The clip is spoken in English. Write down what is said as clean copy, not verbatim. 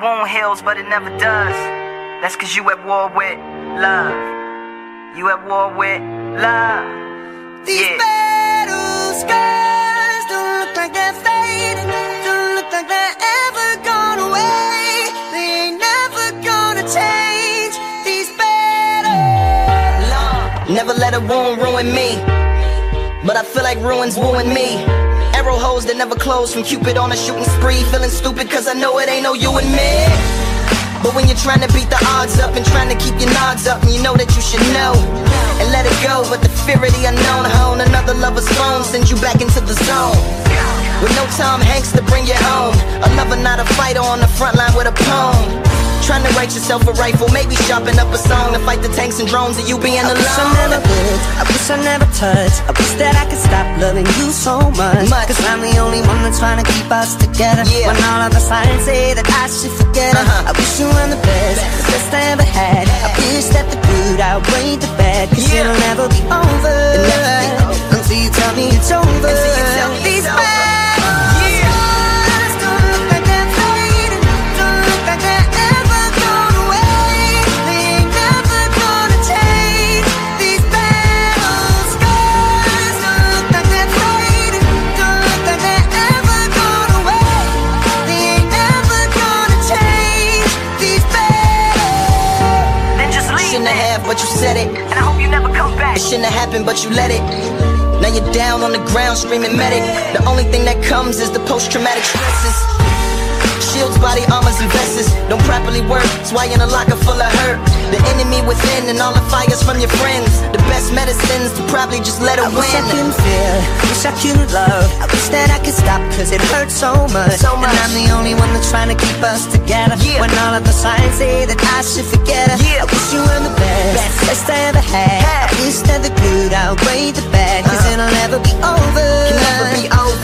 wound heals, but it never does. That's cause you at war with love. You at war with love. These battle scars don't look like they're fading, don't look like they're ever gone away. They ain't never gonna change. These battles. Never let a wound ruin me, but I feel like ruins wooing me. Arrow holes that never close from Cupid on a shooting spree. Feeling stupid cause I know it ain't no you and me. But when you're trying to beat the odds up and trying to keep your nods up, and you know that you should know and let it go, but the fear of the unknown, hone another lover's phone sends you back into the zone. With no Tom Hanks to bring you home, a lover not a fighter on the front line with a poem. Trying to write yourself a rifle, maybe sharpen up a song to fight the tanks and drones of you being alone. I wish I never would, I wish I never touched. I wish that I could stop loving you so much. Cause I'm the only one that's trying to keep us together. When all of the signs say that I should forget her. I wish you were the best I ever had. I wish that the good outweighed the bad. Cause it'll never be over until you tell me it's over. These but you said it, and I hope you never come back. It shouldn't have happened, but you let it. Now you're down on the ground screaming medic. The only thing that comes is the post-traumatic stresses. Shields, body armors, and vests don't properly work. That's why you're in a locker full of hurt. The enemy within and all the fires from your friends. The best medicines to probably just let it win. I wish I couldn't feel, wish I couldn't love. I wish that I could stop cause it hurts so much. And I'm the only one that's trying to keep us together. When all of the signs say that I should forget her. I wish you were the best I ever had. I wish that the good outweighed the bad. Cause it'll never be over. Can never be over.